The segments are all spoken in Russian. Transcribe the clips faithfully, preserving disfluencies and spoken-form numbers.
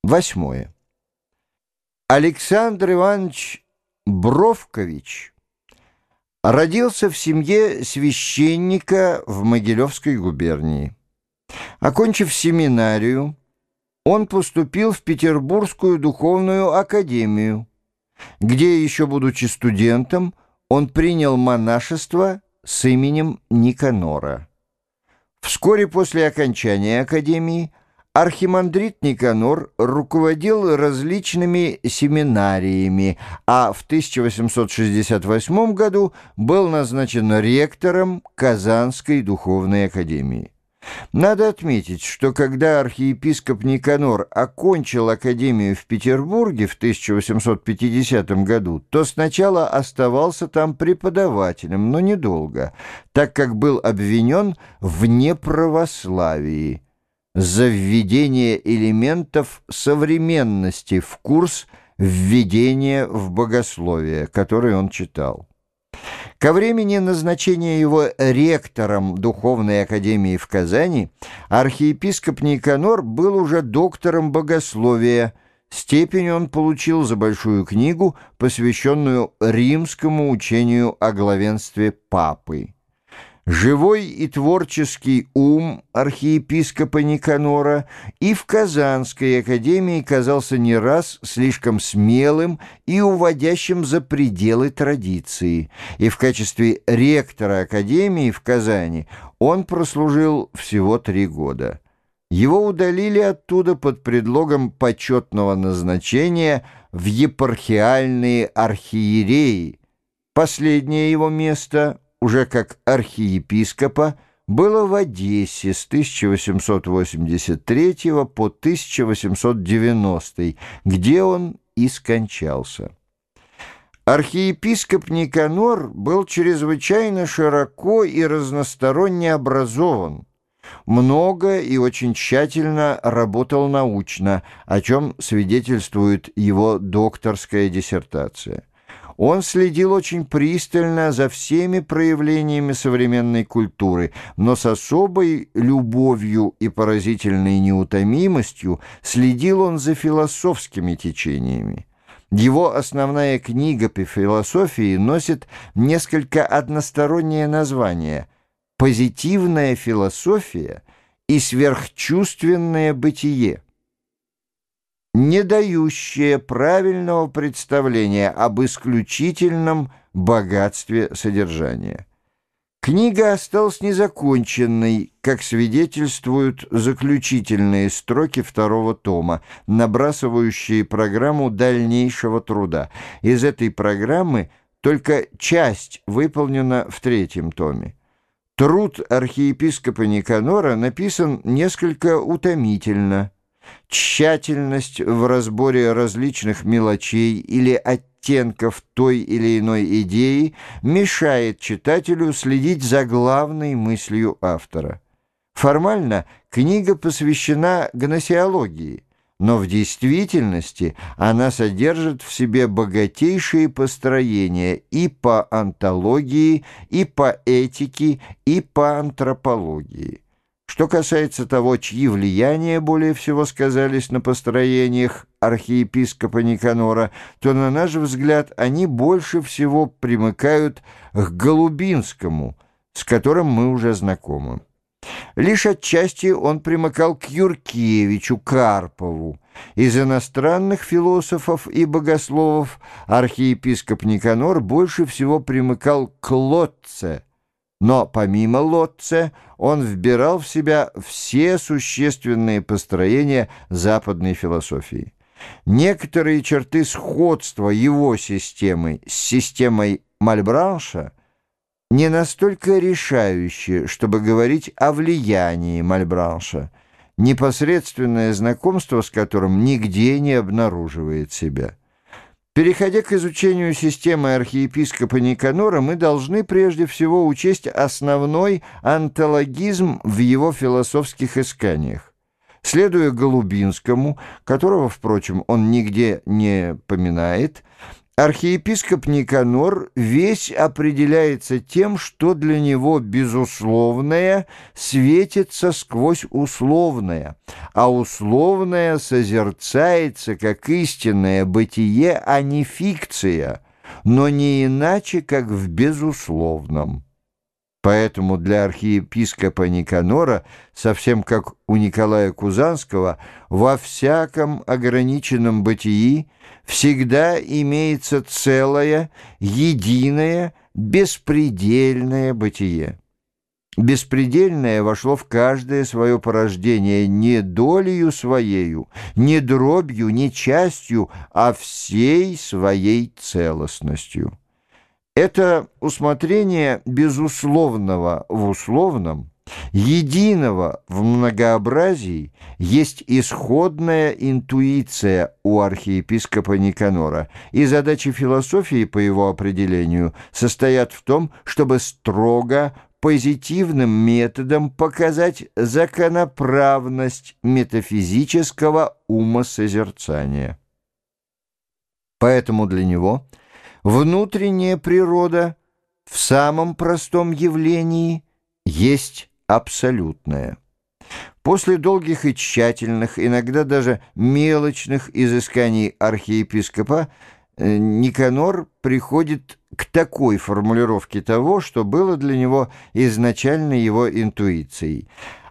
Восьмое. Александр Иванович Бровкович родился в семье священника в Могилевской губернии. Окончив семинарию, он поступил в Петербургскую духовную академию, где, еще будучи студентом, он принял монашество с именем Никанора. Вскоре после окончания академии архимандрит Никанор руководил различными семинариями, а в тысяча восемьсот шестьдесят восьмом году был назначен ректором Казанской духовной академии. Надо отметить, что когда архиепископ Никанор окончил академию в Петербурге в тысяча восемьсот пятидесятом году, то сначала оставался там преподавателем, но недолго, так как был обвинен в неправославии за введение элементов современности в курс «Введение в богословие», который он читал. Ко времени назначения его ректором Духовной академии в Казани архиепископ Никанор был уже доктором богословия. Степень он получил за большую книгу, посвященную римскому учению о главенстве папы. Живой и творческий ум архиепископа Никанора и в Казанской академии казался не раз слишком смелым и уводящим за пределы традиции, и в качестве ректора академии в Казани он прослужил всего три года. Его удалили оттуда под предлогом почетного назначения в епархиальные архиереи. Последнее его место – уже как архиепископа, было в Одессе с тысяча восемьсот восемьдесят третьего по тысяча восемьсот девяностый, где он и скончался. Архиепископ Никанор был чрезвычайно широко и разносторонне образован, много и очень тщательно работал научно, о чем свидетельствует его докторская диссертация. Он следил очень пристально за всеми проявлениями современной культуры, но с особой любовью и поразительной неутомимостью следил он за философскими течениями. Его основная книга по философии носит несколько одностороннее название «Позитивная философия и сверхчувственное бытие», не дающее правильного представления об исключительном богатстве содержания. Книга осталась незаконченной, как свидетельствуют заключительные строки второго тома, набрасывающие программу дальнейшего труда. Из этой программы только часть выполнена в третьем томе. Труд архиепископа Никанора написан несколько утомительно. Тщательность в разборе различных мелочей или оттенков той или иной идеи мешает читателю следить за главной мыслью автора. Формально книга посвящена гносеологии, но в действительности она содержит в себе богатейшие построения и по онтологии, и по этике, и по антропологии. Что касается того, чьи влияния более всего сказались на построениях архиепископа Никанора, то, на наш взгляд, они больше всего примыкают к Голубинскому, с которым мы уже знакомы. Лишь отчасти он примыкал к Юркевичу, Карпову. Из иностранных философов и богословов архиепископ Никанор больше всего примыкал к Лотце. Но помимо Лотце он вбирал в себя все существенные построения западной философии. Некоторые черты сходства его системы с системой Мальбранша не настолько решающие, чтобы говорить о влиянии Мальбранша, непосредственное знакомство с которым нигде не обнаруживает себя. Переходя к изучению системы архиепископа Никанора, мы должны прежде всего учесть основной онтологизм в его философских исканиях. Следуя Голубинскому, которого, впрочем, он нигде не поминает, Архиепископ Никанор весь определяется тем, что для него безусловное светится сквозь условное, а условное созерцается как истинное бытие, а не фикция, но не иначе, как в безусловном. Поэтому для архиепископа Никанора, совсем как у Николая Кузанского, во всяком ограниченном бытии всегда имеется целое, единое, беспредельное бытие. Беспредельное вошло в каждое свое порождение не долею своею, не дробью, не частью, а всей своей целостностью. Это усмотрение безусловного в условном, единого в многообразии, есть исходная интуиция у архиепископа Никанора, и задачи философии, по его определению, состоят в том, чтобы строго позитивным методом показать законоправность метафизического умосозерцания. Поэтому для него внутренняя природа в самом простом явлении есть абсолютное. После долгих и тщательных, иногда даже мелочных изысканий архиепископа Никанор приходит к такой формулировке того, что было для него изначально его интуицией.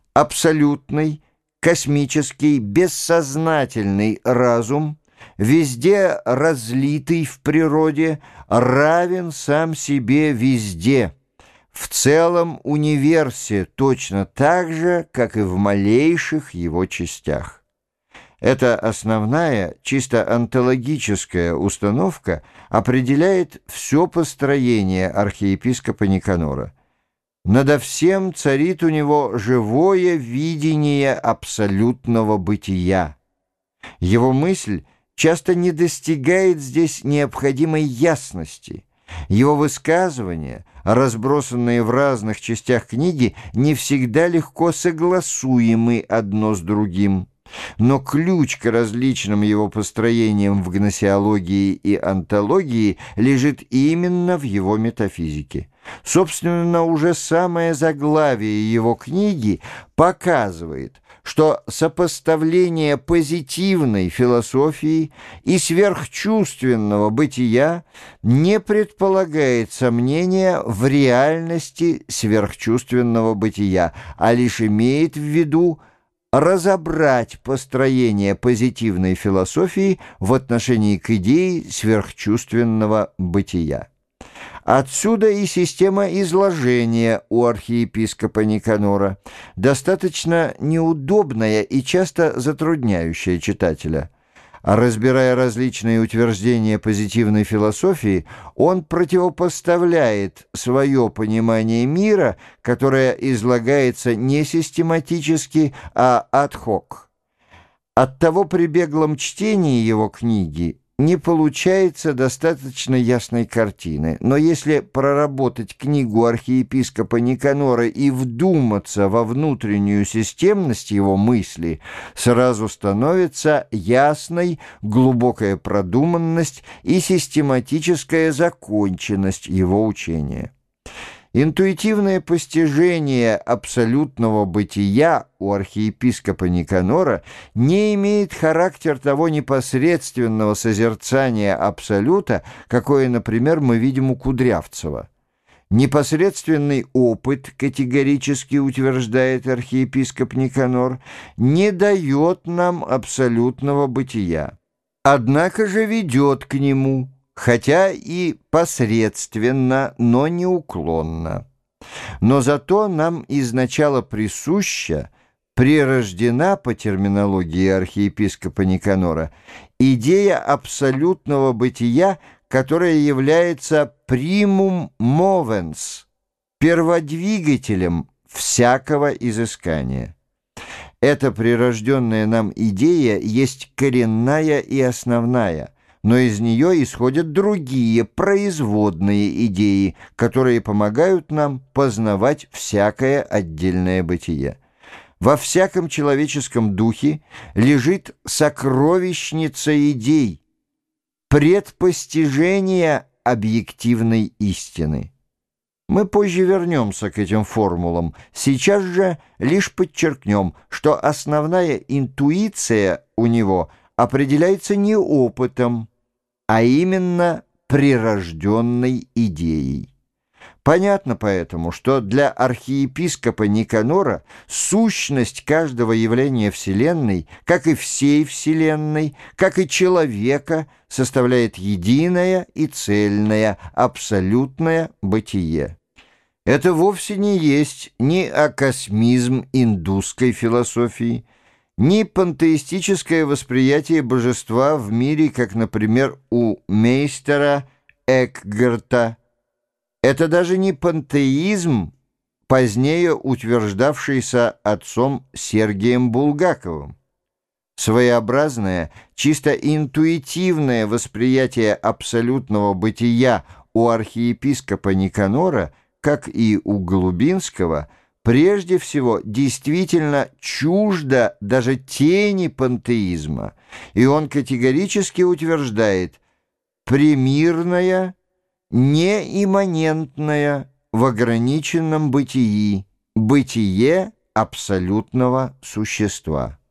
Абсолютный, космический, бессознательный разум, везде разлитый в природе, равен сам себе везде, в целом универсе точно так же, как и в малейших его частях. Эта основная, чисто онтологическая установка определяет все построение архиепископа Никанора. Надо всем царит у него живое видение абсолютного бытия. Его мысль часто не достигает здесь необходимой ясности. Его высказывания, разбросанные в разных частях книги, не всегда легко согласуемы одно с другим. Но ключ к различным его построениям в гносеологии и онтологии лежит именно в его метафизике. Собственно, уже самое заглавие его книги показывает, что сопоставление позитивной философии и сверхчувственного бытия не предполагает сомнения в реальности сверхчувственного бытия, а лишь имеет в виду разобрать построение позитивной философии в отношении к идее сверхчувственного бытия. Отсюда и система изложения у архиепископа Никанора, достаточно неудобная и часто затрудняющая читателя. Разбирая различные утверждения позитивной философии, он противопоставляет свое понимание мира, которое излагается не систематически, а ad hoc. Оттого при беглом чтении его книги не получается достаточно ясной картины, но если проработать книгу архиепископа Никанора и вдуматься во внутреннюю системность его мысли, сразу становится ясной глубокая продуманность и систематическая законченность его учения. Интуитивное постижение абсолютного бытия у архиепископа Никанора не имеет характер того непосредственного созерцания абсолюта, какое, например, мы видим у Кудрявцева. Непосредственный опыт, категорически утверждает архиепископ Никанор, не дает нам абсолютного бытия, однако же ведет к нему, хотя и посредственно, но неуклонно. Но зато нам изначало присуща, прирождена по терминологии архиепископа Никанора, идея абсолютного бытия, которая является primum movens, перводвигателем всякого изыскания. Эта прирожденная нам идея есть коренная и основная, но из нее исходят другие производные идеи, которые помогают нам познавать всякое отдельное бытие. Во всяком человеческом духе лежит сокровищница идей, предпостижения объективной истины. Мы позже вернемся к этим формулам. Сейчас же лишь подчеркнем, что основная интуиция у него определяется не опытом, а именно прирожденной идеей. Понятно поэтому, что для архиепископа Никанора сущность каждого явления Вселенной, как и всей Вселенной, как и человека, составляет единое и цельное, абсолютное бытие. Это вовсе не есть ни акосмизм индусской философии, ни пантеистическое восприятие божества в мире, как, например, у мейстера Экгарта. Это даже не пантеизм, позднее утверждавшийся отцом Сергием Булгаковым. Своеобразное, чисто интуитивное восприятие абсолютного бытия у архиепископа Никанора, как и у Голубинского, прежде всего действительно чуждо даже тени пантеизма, и он категорически утверждает «премирное, неимманентное в ограниченном бытии, бытие абсолютного существа».